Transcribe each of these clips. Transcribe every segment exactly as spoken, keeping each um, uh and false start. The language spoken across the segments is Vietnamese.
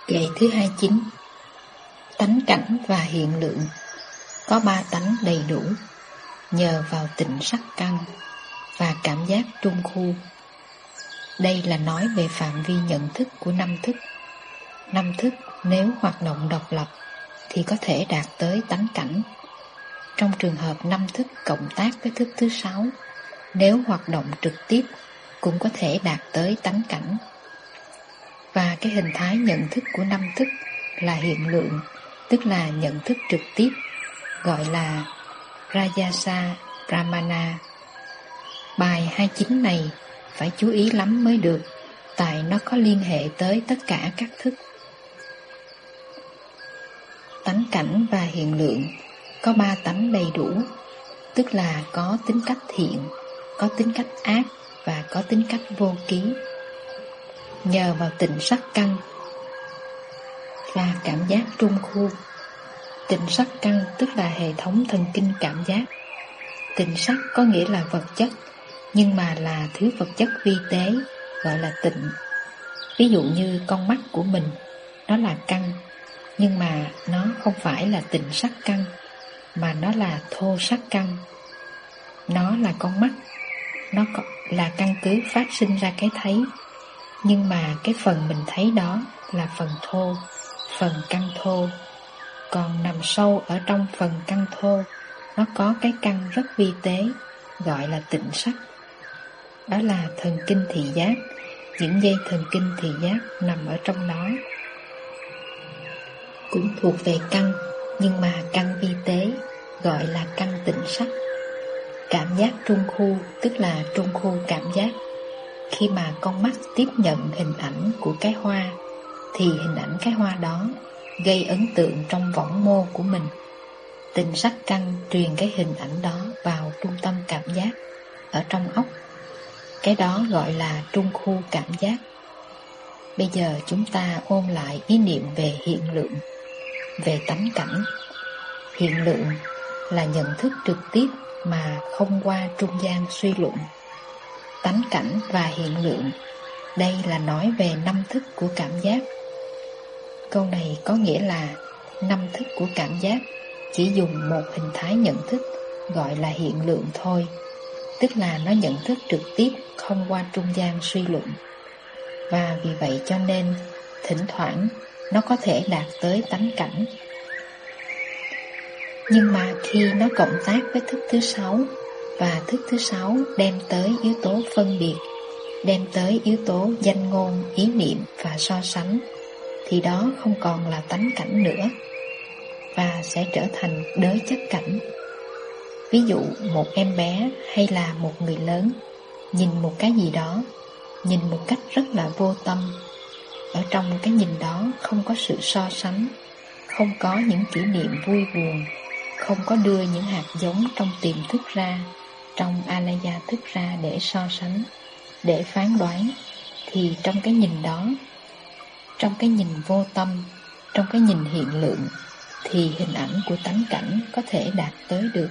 Ngày thứ hai mươi chín. Tánh cảnh và hiện lượng. Có ba tánh đầy đủ, nhờ vào tịnh sắc căn và cảm giác trung khu. Đây là nói về phạm vi nhận thức của năm thức. Năm thức nếu hoạt động độc lập thì có thể đạt tới tánh cảnh. Trong trường hợp năm thức cộng tác với thức thứ sáu, nếu hoạt động trực tiếp cũng có thể đạt tới tánh cảnh. Và cái hình thái nhận thức của năm thức là hiện lượng, tức là nhận thức trực tiếp, gọi là Rajasa Brahmana. Bài hai mươi chín này phải chú ý lắm mới được, tại nó có liên hệ tới tất cả các thức. Tánh cảnh và hiện lượng có ba tánh đầy đủ, tức là có tính cách thiện, có tính cách ác và có tính cách vô ký. Nhờ vào tịnh sắc căn và cảm giác trung khu. Tịnh sắc căn tức là hệ thống thần kinh cảm giác. Tịnh sắc có nghĩa là vật chất, nhưng mà là thứ vật chất vi tế, gọi là tịnh. Ví dụ như con mắt của mình, nó là căn, nhưng mà nó không phải là tịnh sắc căn, mà nó là thô sắc căn. Nó là con mắt, nó là căn cứ phát sinh ra cái thấy, nhưng mà cái phần mình thấy đó là phần thô, phần căn thô. Còn nằm sâu ở trong phần căn thô, nó có cái căn rất vi tế, gọi là tịnh sắc. Đó là thần kinh thị giác, những dây thần kinh thị giác nằm ở trong đó. Cũng thuộc về căn, nhưng mà căn vi tế, gọi là căn tịnh sắc. Cảm giác trung khu, tức là trung khu cảm giác. Khi mà con mắt tiếp nhận hình ảnh của cái hoa, thì hình ảnh cái hoa đó gây ấn tượng trong võng mô của mình. Tịnh sắc căn truyền cái hình ảnh đó vào trung tâm cảm giác ở trong óc. Cái đó gọi là trung khu cảm giác. Bây giờ chúng ta ôn lại ý niệm về hiện lượng, về tánh cảnh. Hiện lượng là nhận thức trực tiếp mà không qua trung gian suy luận. Tánh cảnh và hiện lượng, đây là nói về năm thức của cảm giác. Câu này có nghĩa là năm thức của cảm giác chỉ dùng một hình thái nhận thức, gọi là hiện lượng thôi, tức là nó nhận thức trực tiếp, không qua trung gian suy luận. Và vì vậy cho nên thỉnh thoảng nó có thể đạt tới tánh cảnh. Nhưng mà khi nó cộng tác với thức thứ sáu, và thức thứ sáu đem tới yếu tố phân biệt, đem tới yếu tố danh ngôn, ý niệm và so sánh, thì đó không còn là tánh cảnh nữa, và sẽ trở thành đới chất cảnh. Ví dụ một em bé hay là một người lớn nhìn một cái gì đó, nhìn một cách rất là vô tâm. Ở trong cái nhìn đó không có sự so sánh, không có những kỷ niệm vui buồn, không có đưa những hạt giống trong tiềm thức ra, trong alaya thức ra để so sánh, để phán đoán. Thì trong cái nhìn đó, trong cái nhìn vô tâm, trong cái nhìn hiện lượng, thì hình ảnh của tánh cảnh có thể đạt tới được.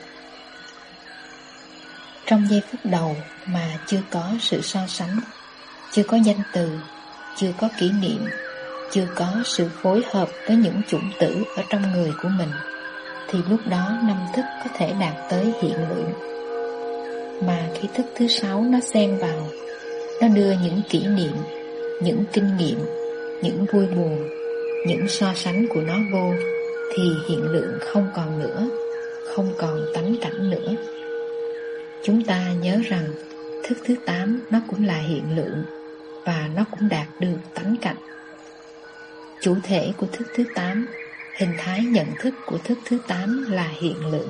Trong giây phút đầu mà chưa có sự so sánh, chưa có danh từ, chưa có kỷ niệm, chưa có sự phối hợp với những chủng tử ở trong người của mình, thì lúc đó năm thức có thể đạt tới hiện lượng. Mà khi thức thứ sáu nó xen vào, nó đưa những kỷ niệm, những kinh nghiệm, những vui buồn, những so sánh của nó vô, thì hiện lượng không còn nữa, không còn tánh cảnh nữa. Chúng ta nhớ rằng thức thứ tám nó cũng là hiện lượng, và nó cũng đạt được tánh cảnh. Chủ thể của thức thứ tám, hình thái nhận thức của thức thứ tám là hiện lượng,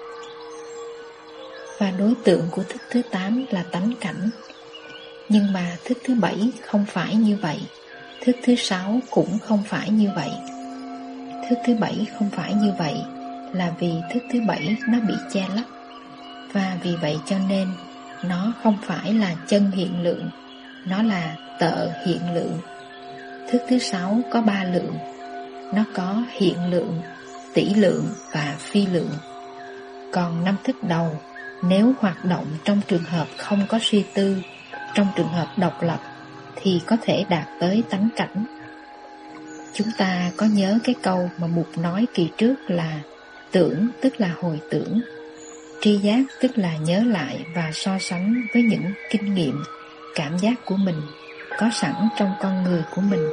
và đối tượng của thức thứ tám là tánh cảnh. Nhưng mà thức thứ bảy không phải như vậy, thức thứ sáu cũng không phải như vậy. Thức thứ bảy không phải như vậy là vì thức thứ bảy nó bị che lấp, và vì vậy cho nên nó không phải là chân hiện lượng, nó là tợ hiện lượng. Thức thứ sáu có ba lượng, nó có hiện lượng, tỷ lượng và phi lượng. Còn năm thức đầu, nếu hoạt động trong trường hợp không có suy tư, trong trường hợp độc lập, thì có thể đạt tới tánh cảnh. Chúng ta có nhớ cái câu mà Mục nói kỳ trước là tưởng tức là hồi tưởng, tri giác tức là nhớ lại và so sánh với những kinh nghiệm, cảm giác của mình có sẵn trong con người của mình.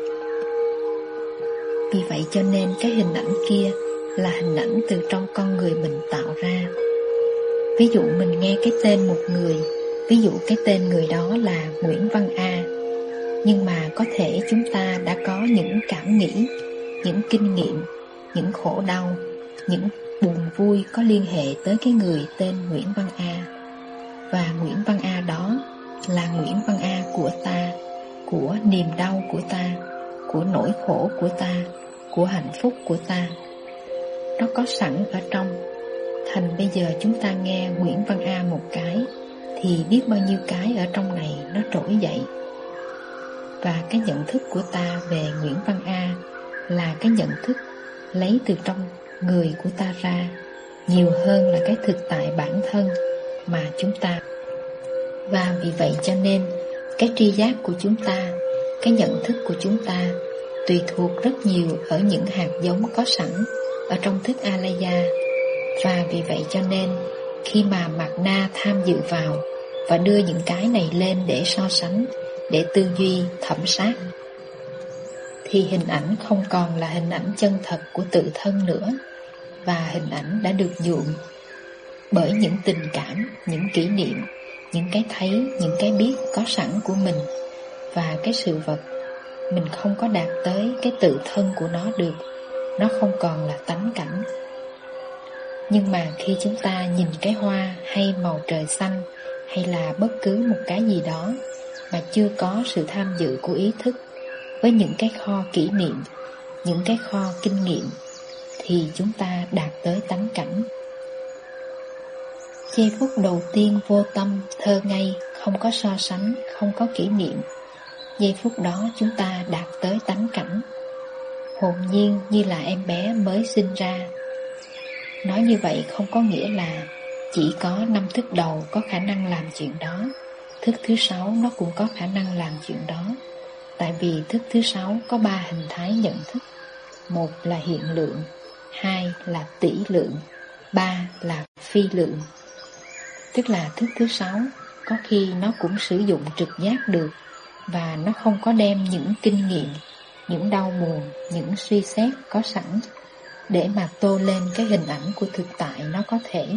Vì vậy cho nên cái hình ảnh kia là hình ảnh từ trong con người mình tạo ra. Ví dụ mình nghe cái tên một người, ví dụ cái tên người đó là Nguyễn Văn A, nhưng mà có thể chúng ta đã có những cảm nghĩ, những kinh nghiệm, những khổ đau, những buồn vui có liên hệ tới cái người tên Nguyễn Văn A. Và Nguyễn Văn A đó là Nguyễn Văn A của ta, của niềm đau của ta, của nỗi khổ của ta, của hạnh phúc của ta. Nó có sẵn ở trong. Thành bây giờ chúng ta nghe Nguyễn Văn A một cái thì biết bao nhiêu cái ở trong này nó trỗi dậy. Và cái nhận thức của ta về Nguyễn Văn A là cái nhận thức lấy từ trong người của ta ra, nhiều hơn là cái thực tại bản thân mà chúng ta. Và vì vậy cho nên cái tri giác của chúng ta, cái nhận thức của chúng ta tùy thuộc rất nhiều ở những hạt giống có sẵn ở trong thức Alaya. Và vì vậy cho nên khi mà Mạt Na tham dự vào và đưa những cái này lên để so sánh, để tư duy, thẩm sát, thì hình ảnh không còn là hình ảnh chân thật của tự thân nữa, và hình ảnh đã được nhuộm bởi những tình cảm, những kỷ niệm, những cái thấy, những cái biết có sẵn của mình. Và cái sự vật mình không có đạt tới cái tự thân của nó được, nó không còn là tánh cảnh. Nhưng mà khi chúng ta nhìn cái hoa hay màu trời xanh, hay là bất cứ một cái gì đó mà chưa có sự tham dự của ý thức, với những cái kho kỷ niệm, những cái kho kinh nghiệm, thì chúng ta đạt tới tánh cảnh. Giây phút đầu tiên vô tâm, thơ ngây, không có so sánh, không có kỷ niệm, giây phút đó chúng ta đạt tới tánh cảnh, hồn nhiên như là em bé mới sinh ra. Nói như vậy không có nghĩa là chỉ có năm thức đầu có khả năng làm chuyện đó, thức thứ sáu nó cũng có khả năng làm chuyện đó. Tại vì thức thứ sáu có ba hình thái nhận thức. Một là hiện lượng, hai là tỷ lượng, ba là phi lượng. Tức là thức thứ sáu có khi nó cũng sử dụng trực giác được, và nó không có đem những kinh nghiệm, những đau buồn, những suy xét có sẵn để mà tô lên cái hình ảnh của thực tại nó có thể.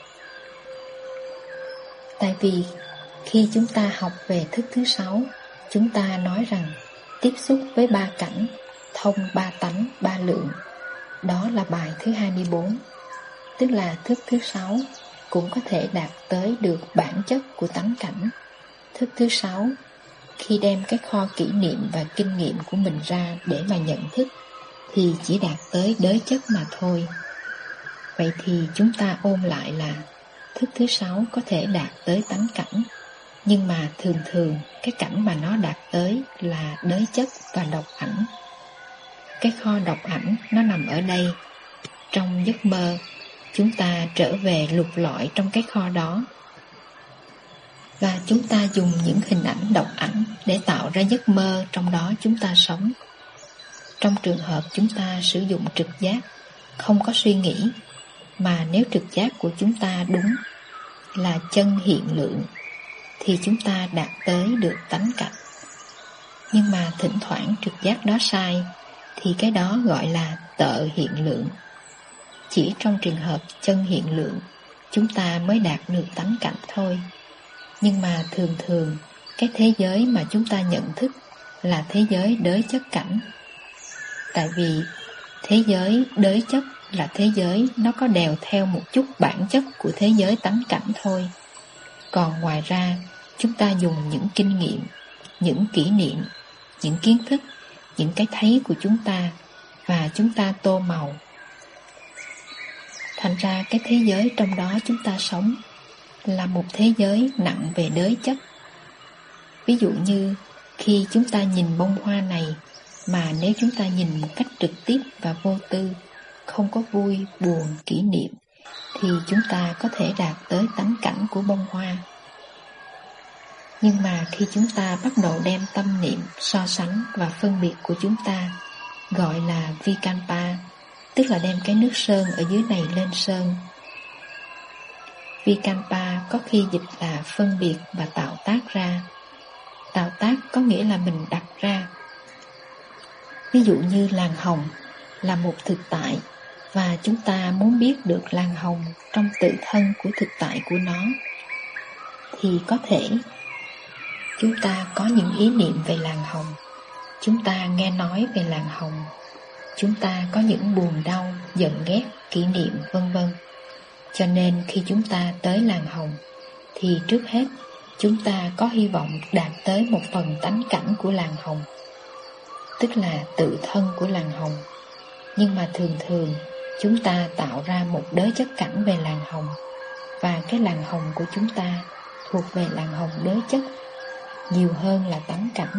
Tại vì khi chúng ta học về thức thứ sáu, chúng ta nói rằng tiếp xúc với ba cảnh, thông ba tánh, ba lượng. Đó là bài thứ hai mươi bốn. Tức là thức thứ sáu cũng có thể đạt tới được bản chất của tánh cảnh. Thức thứ sáu khi đem cái kho kỷ niệm và kinh nghiệm của mình ra để mà nhận thức thì chỉ đạt tới đới chất mà thôi. Vậy thì chúng ta ôn lại là thức thứ sáu có thể đạt tới tánh cảnh, nhưng mà thường thường cái cảnh mà nó đạt tới là đới chất và độc ảnh. Cái kho độc ảnh nó nằm ở đây. Trong giấc mơ, chúng ta trở về lục lọi trong cái kho đó, và chúng ta dùng những hình ảnh độc ảnh để tạo ra giấc mơ trong đó chúng ta sống. Trong trường hợp chúng ta sử dụng trực giác, không có suy nghĩ, mà nếu trực giác của chúng ta đúng là chân hiện lượng, thì chúng ta đạt tới được tánh cảnh. Nhưng mà thỉnh thoảng trực giác đó sai, thì cái đó gọi là tợ hiện lượng. Chỉ trong trường hợp chân hiện lượng, chúng ta mới đạt được tánh cảnh thôi. Nhưng mà thường thường, cái thế giới mà chúng ta nhận thức là thế giới đới chất cảnh. Tại vì thế giới đới chất là thế giới nó có đèo theo một chút bản chất của thế giới tánh cảnh thôi. Còn ngoài ra, chúng ta dùng những kinh nghiệm, những kỷ niệm, những kiến thức, những cái thấy của chúng ta, và chúng ta tô màu. Thành ra cái thế giới trong đó chúng ta sống là một thế giới nặng về đới chất. Ví dụ như khi chúng ta nhìn bông hoa này, mà nếu chúng ta nhìn một cách trực tiếp và vô tư, không có vui, buồn, kỷ niệm, thì chúng ta có thể đạt tới tánh cảnh của bông hoa. Nhưng mà khi chúng ta bắt đầu đem tâm niệm, so sánh và phân biệt của chúng ta gọi là Vikalpa, tức là đem cái nước sơn ở dưới này lên sơn. Vikalpa có khi dịch là phân biệt và tạo tác ra. Tạo tác có nghĩa là mình đặt ra. Ví dụ như làn hồng là một thực tại, và chúng ta muốn biết được làn hồng trong tự thân của thực tại của nó, thì có thể chúng ta có những ý niệm về làn hồng, chúng ta nghe nói về làn hồng, chúng ta có những buồn đau, giận ghét, kỷ niệm vân vân. Cho nên khi chúng ta tới làn hồng thì trước hết chúng ta có hy vọng đạt tới một phần tánh cảnh của làn hồng, tức là tự thân của làn hồng. Nhưng mà thường thường chúng ta tạo ra một đới chất cảnh về làn hồng, và cái làn hồng của chúng ta thuộc về làn hồng đới chất nhiều hơn là tánh cảnh.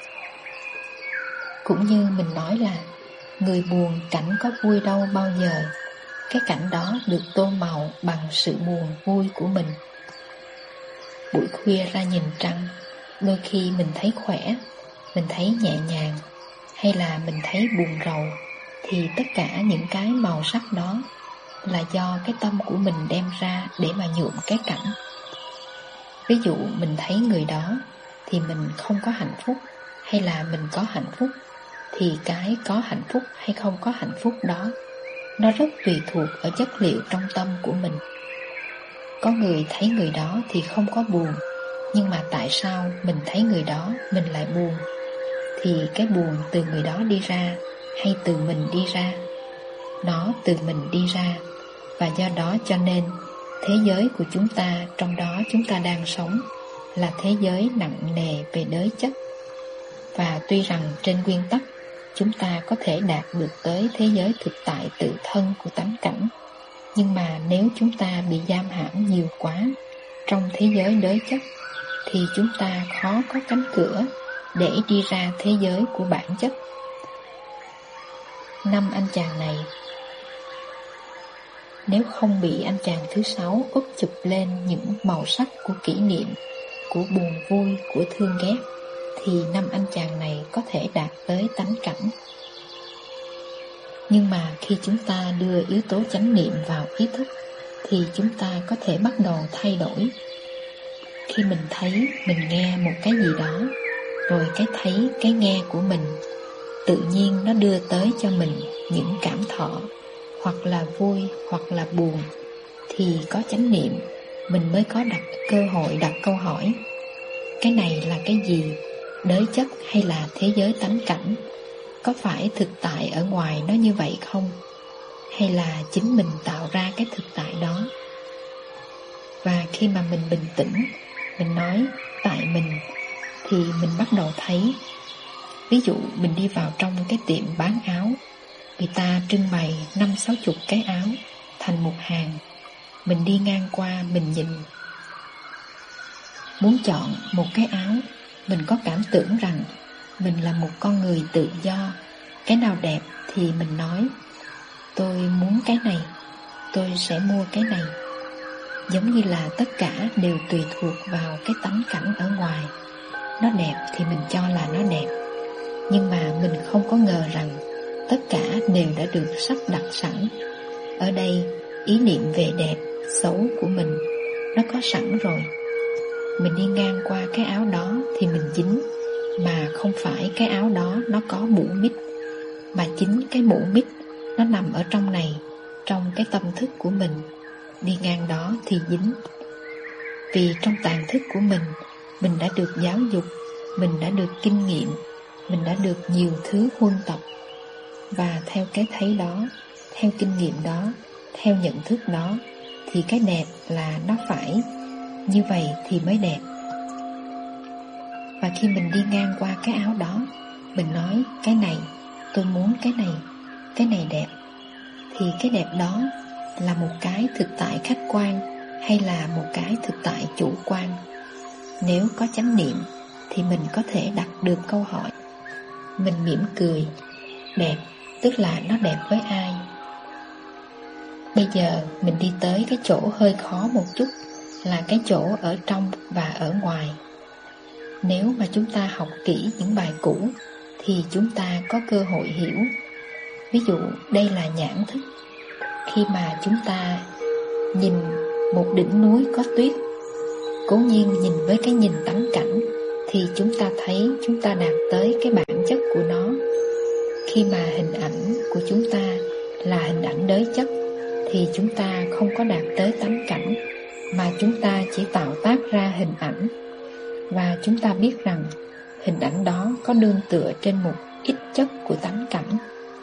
Cũng như mình nói là người buồn cảnh có vui đâu bao giờ, cái cảnh đó được tô màu bằng sự buồn vui của mình. Buổi khuya ra nhìn trăng, đôi khi mình thấy khỏe, mình thấy nhẹ nhàng, hay là mình thấy buồn rầu, thì tất cả những cái màu sắc đó là do cái tâm của mình đem ra để mà nhuộm cái cảnh. Ví dụ mình thấy người đó thì mình không có hạnh phúc, hay là mình có hạnh phúc, thì cái có hạnh phúc hay không có hạnh phúc đó nó rất tùy thuộc ở chất liệu trong tâm của mình. Có người thấy người đó thì không có buồn, nhưng mà tại sao mình thấy người đó mình lại buồn? Thì cái buồn từ người đó đi ra hay từ mình đi ra? Nó từ mình đi ra. Và do đó cho nên thế giới của chúng ta, trong đó chúng ta đang sống, là thế giới nặng nề về đới chất. Và tuy rằng trên nguyên tắc chúng ta có thể đạt được tới thế giới thực tại tự thân của tánh cảnh, nhưng mà nếu chúng ta bị giam hãm nhiều quá trong thế giới đới chất, thì chúng ta khó có cánh cửa để đi ra thế giới của bản chất. Năm anh chàng này, nếu không bị anh chàng thứ sáu úp chụp lên những màu sắc của kỷ niệm, của buồn vui, của thương ghét, thì năm anh chàng này có thể đạt tới tánh cảnh. Nhưng mà khi chúng ta đưa yếu tố chánh niệm vào ý thức, thì chúng ta có thể bắt đầu thay đổi. Khi mình thấy, mình nghe một cái gì đó, rồi cái thấy, cái nghe của mình tự nhiên nó đưa tới cho mình những cảm thọ, hoặc là vui, hoặc là buồn, thì có chánh niệm, mình mới có đặt cơ hội đặt câu hỏi: cái này là cái gì? Đới chất hay là thế giới tánh cảnh? Có phải thực tại ở ngoài nó như vậy không? Hay là chính mình tạo ra cái thực tại đó? Và khi mà mình bình tĩnh, mình nói tại mình, thì mình bắt đầu thấy. Ví dụ mình đi vào trong cái tiệm bán áo, người ta trưng bày năm sáu chục cái áo thành một hàng. Mình đi ngang qua, mình nhìn, muốn chọn một cái áo, mình có cảm tưởng rằng mình là một con người tự do. Cái nào đẹp thì mình nói tôi muốn cái này, tôi sẽ mua cái này. Giống như là tất cả đều tùy thuộc vào cái tánh cảnh ở ngoài. Nó đẹp thì mình cho là nó đẹp, nhưng mà mình không có ngờ rằng tất cả đều đã được sắp đặt sẵn. Ở đây, ý niệm về đẹp, xấu của mình nó có sẵn rồi. Mình đi ngang qua cái áo đó thì mình dính, mà không phải cái áo đó nó có mũ mít, mà chính cái mũ mít nó nằm ở trong này, trong cái tâm thức của mình. Đi ngang đó thì dính. Vì trong tàng thức của mình, mình đã được giáo dục, mình đã được kinh nghiệm, mình đã được nhiều thứ huân tập. Và theo cái thấy đó, theo kinh nghiệm đó, theo nhận thức đó, thì cái đẹp là nó phải như vậy thì mới đẹp. Và khi mình đi ngang qua cái áo đó, mình nói cái này, tôi muốn cái này, cái này đẹp, thì cái đẹp đó là một cái thực tại khách quan hay là một cái thực tại chủ quan? Nếu có chánh niệm thì mình có thể đặt được câu hỏi. Mình mỉm cười, đẹp tức là nó đẹp với ai? Bây giờ mình đi tới cái chỗ hơi khó một chút, là cái chỗ ở trong và ở ngoài. Nếu mà chúng ta học kỹ những bài cũ thì chúng ta có cơ hội hiểu. Ví dụ đây là nhãn thức. Khi mà chúng ta nhìn một đỉnh núi có tuyết, cố nhiên nhìn với cái nhìn tánh cảnh, thì chúng ta thấy chúng ta đạt tới cái bản chất của nó. Khi mà hình ảnh của chúng ta là hình ảnh đới chất, thì chúng ta không có đạt tới tánh cảnh, mà chúng ta chỉ tạo tác ra hình ảnh. Và chúng ta biết rằng hình ảnh đó có nương tựa trên một ít chất của tánh cảnh.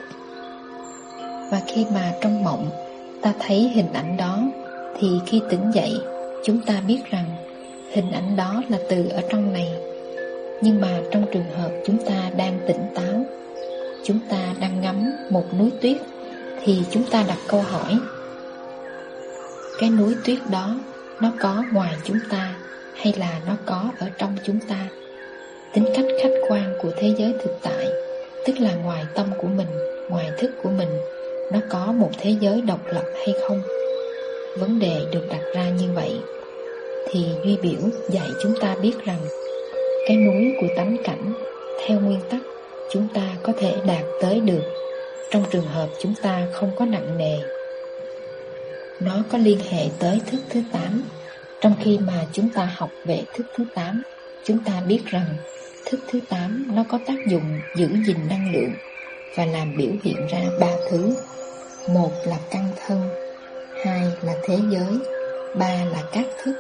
Và khi mà trong mộng ta thấy hình ảnh đó, thì khi tỉnh dậy chúng ta biết rằng hình ảnh đó là từ ở trong này. Nhưng mà trong trường hợp chúng ta đang tỉnh táo, chúng ta đang ngắm một núi tuyết, thì chúng ta đặt câu hỏi: cái núi tuyết đó nó có ngoài chúng ta hay là nó có ở trong chúng ta? Tính cách khách quan của thế giới thực tại, tức là ngoài tâm của mình, ngoài thức của mình, nó có một thế giới độc lập hay không? Vấn đề được đặt ra như vậy, thì Duy Biểu dạy chúng ta biết rằng cái núi của tánh cảnh, theo nguyên tắc, chúng ta có thể đạt tới được trong trường hợp chúng ta không có nặng nề. Nó có liên hệ tới thức thứ tám. Trong khi mà chúng ta học về thức thứ tám, chúng ta biết rằng thức thứ tám nó có tác dụng giữ gìn năng lượng và làm biểu hiện ra ba thứ. Một là căn thân, hai là thế giới, ba là các thức.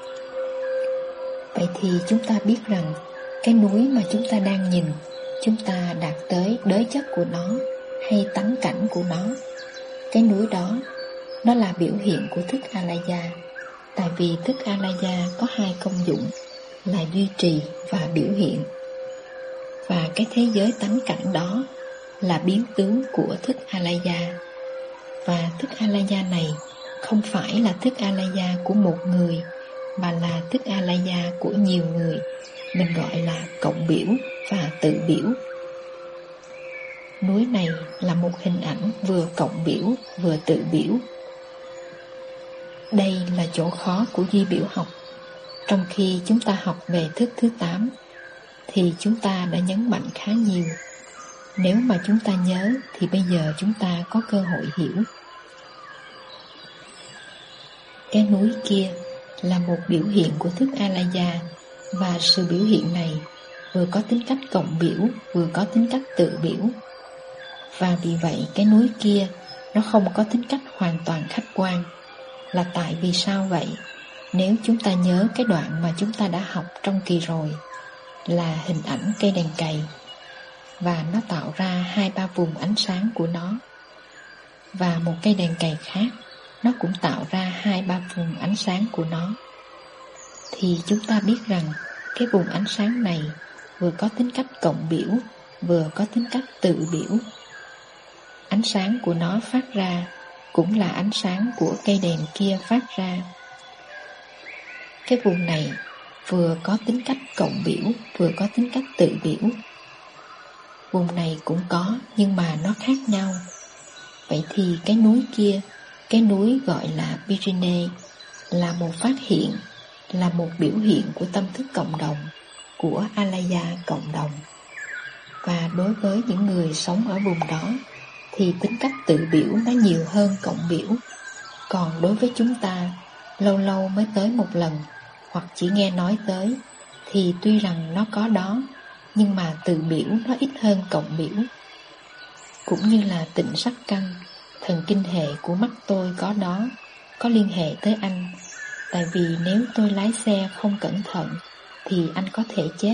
Vậy thì chúng ta biết rằng cái núi mà chúng ta đang nhìn, chúng ta đạt tới đới chất của nó hay tánh cảnh của nó. Cái núi đó, nó là biểu hiện của thức Alaya. Tại vì thức Alaya có hai công dụng là duy trì và biểu hiện. Và cái thế giới tánh cảnh đó là biến tướng của thức Alaya. Và thức Alaya này không phải là thức Alaya của một người, mà là thức Alaya của nhiều người. Mình gọi là cộng biểu và tự biểu. Núi này là một hình ảnh vừa cộng biểu vừa tự biểu. Đây là chỗ khó của duy biểu học. Trong khi chúng ta học về thức thứ tám, thì chúng ta đã nhấn mạnh khá nhiều. Nếu mà chúng ta nhớ, thì bây giờ chúng ta có cơ hội hiểu. Cái núi kia là một biểu hiện của thức Alaya, và sự biểu hiện này vừa có tính cách cộng biểu, vừa có tính cách tự biểu. Và vì vậy cái núi kia nó không có tính cách hoàn toàn khách quan. Là tại vì sao vậy? Nếu chúng ta nhớ cái đoạn mà chúng ta đã học trong kỳ rồi, là hình ảnh cây đèn cày, và nó tạo ra hai ba vùng ánh sáng của nó. Và một cây đèn cày khác, nó cũng tạo ra hai ba vùng ánh sáng của nó. Thì chúng ta biết rằng cái vùng ánh sáng này vừa có tính cách cộng biểu, vừa có tính cách tự biểu. Ánh sáng của nó phát ra cũng là ánh sáng của cây đèn kia phát ra. Cái vùng này vừa có tính cách cộng biểu, vừa có tính cách tự biểu. Vùng này cũng có, nhưng mà nó khác nhau. Vậy thì cái núi kia, cái núi gọi là Pirine, là một phát hiện, là một biểu hiện của tâm thức cộng đồng, của Alaya cộng đồng. Và đối với những người sống ở vùng đó, thì tính cách tự biểu nó nhiều hơn cộng biểu. Còn đối với chúng ta, lâu lâu mới tới một lần, hoặc chỉ nghe nói tới, thì tuy rằng nó có đó, nhưng mà tự biểu nó ít hơn cộng biểu. Cũng như là tịnh sắc căn, thần kinh hệ của mắt tôi có đó, có liên hệ tới anh. Tại vì nếu tôi lái xe không cẩn thận, thì anh có thể chết.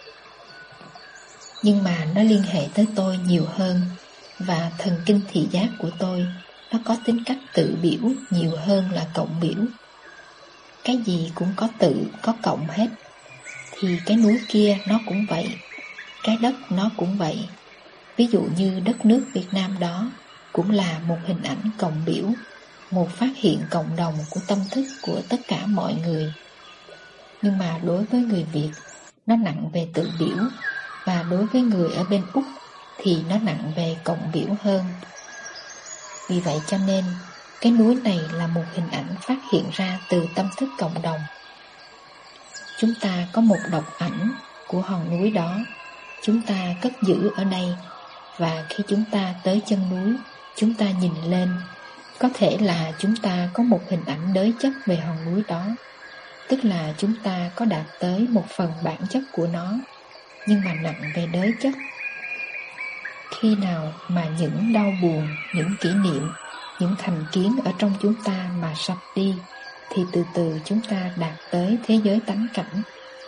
Nhưng mà nó liên hệ tới tôi nhiều hơn. Và thần kinh thị giác của tôi, nó có tính cách tự biểu nhiều hơn là cộng biểu. Cái gì cũng có tự, có cộng hết. Thì cái núi kia nó cũng vậy, cái đất nó cũng vậy. Ví dụ như đất nước Việt Nam đó cũng là một hình ảnh cộng biểu, một phát hiện cộng đồng của tâm thức của tất cả mọi người. Nhưng mà đối với người Việt, nó nặng về tự biểu, và đối với người ở bên Úc thì nó nặng về cộng biểu hơn. Vì vậy cho nên cái núi này là một hình ảnh phát hiện ra từ tâm thức cộng đồng. Chúng ta có một độc ảnh của hòn núi đó, chúng ta cất giữ ở đây, và khi chúng ta tới chân núi, chúng ta nhìn lên, có thể là chúng ta có một hình ảnh đới chất về hòn núi đó, tức là chúng ta có đạt tới một phần bản chất của nó, nhưng mà nặng về đới chất. Khi nào mà những đau buồn, những kỷ niệm, những thành kiến ở trong chúng ta mà sạch đi, thì từ từ chúng ta đạt tới thế giới tánh cảnh.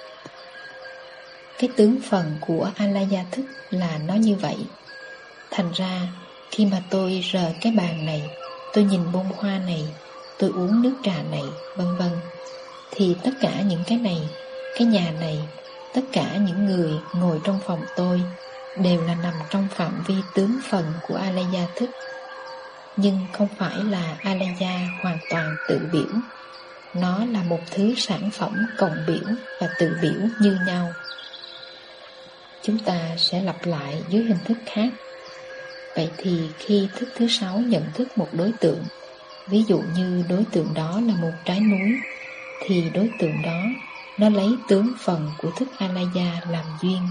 Cái tướng phần của Alaya thức là nó như vậy. Thành ra, khi mà tôi rời cái bàn này, tôi nhìn bông hoa này, tôi uống nước trà này, vân vân, thì tất cả những cái này, cái nhà này, tất cả những người ngồi trong phòng tôi đều là nằm trong phạm vi tướng phần của Alaya thức. Nhưng không phải là Alaya hoàn toàn tự biểu. Nó là một thứ sản phẩm cộng biểu và tự biểu như nhau. Chúng ta sẽ lặp lại dưới hình thức khác. Vậy thì khi thức thứ sáu nhận thức một đối tượng, ví dụ như đối tượng đó là một trái núi, thì đối tượng đó nó lấy tướng phần của thức Alaya làm duyên,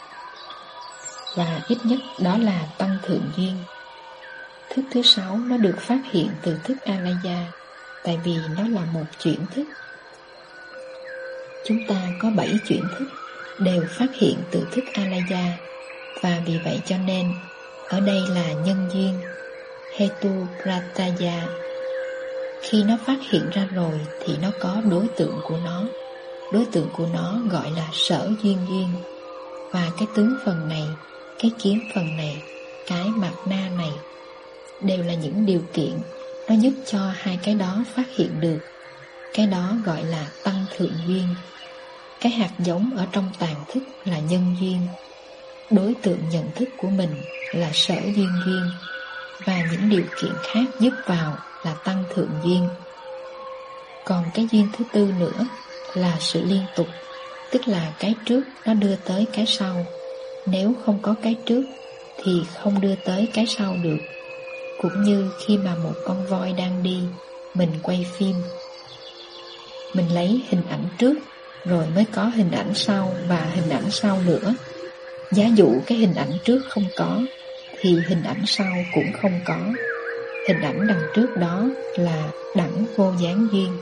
và ít nhất đó là tăng thượng duyên. Thức thứ sáu nó được phát hiện từ thức Alaya, tại vì nó là một chuyển thức. Chúng ta có bảy chuyển thức đều phát hiện từ thức Alaya, và vì vậy cho nên ở đây là nhân duyên, Hetu Prataya. Khi nó phát hiện ra rồi thì nó có đối tượng của nó. Đối tượng của nó gọi là sở duyên duyên. Và cái tướng phần này, cái kiến phần này, cái mặt na này đều là những điều kiện nó giúp cho hai cái đó phát hiện được. Cái đó gọi là tăng thượng duyên. Cái hạt giống ở trong tàn thức là nhân duyên. Đối tượng nhận thức của mình là sở duyên duyên, và những điều kiện khác giúp vào là tăng thượng duyên. Còn cái duyên thứ tư nữa là sự liên tục, tức là cái trước nó đưa tới cái sau. Nếu không có cái trước thì không đưa tới cái sau được. Cũng như khi mà một con voi đang đi, mình quay phim, mình lấy hình ảnh trước rồi mới có hình ảnh sau và hình ảnh sau nữa. Giả dụ cái hình ảnh trước không có thì hình ảnh sau cũng không có. Hình ảnh đằng trước đó là đẳng vô gián duyên.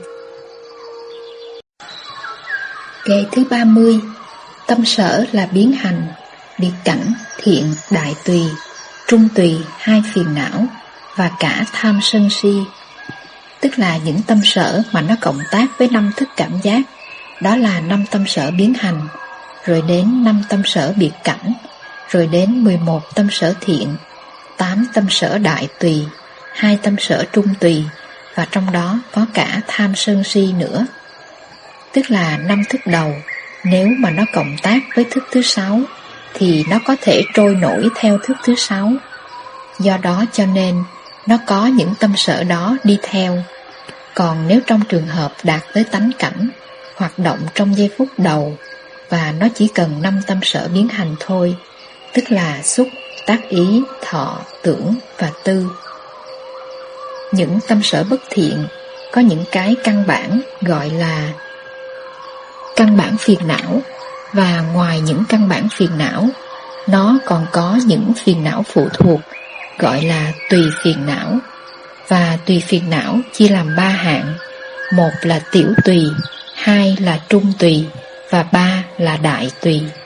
Kệ thứ ba mươi. Tâm sở là biến hành, biệt cảnh, thiện, đại tùy, trung tùy, hai phiền não và cả tham sân si. Tức là những tâm sở mà nó cộng tác với năm thức cảm giác. Đó là năm tâm sở biến hành, rồi đến năm tâm sở biệt cảnh, rồi đến mười một tâm sở thiện, tám tâm sở đại tùy, hai tâm sở trung tùy, và trong đó có cả tham sân si nữa. Tức là năm thức đầu, nếu mà nó cộng tác với thức thứ sáu thì nó có thể trôi nổi theo thức thứ sáu. Do đó cho nên nó có những tâm sở đó đi theo. Còn nếu trong trường hợp đạt tới tánh cảnh, hoạt động trong giây phút đầu, và nó chỉ cần năm tâm sở biến hành thôi, tức là xúc, tác ý, thọ, tưởng và tư. Những tâm sở bất thiện có những cái căn bản gọi là căn bản phiền não, và ngoài những căn bản phiền não, nó còn có những phiền não phụ thuộc gọi là tùy phiền não. Và tùy phiền não chia làm ba hạng: một là tiểu tùy, hai là trung tùy và ba là đại tùy.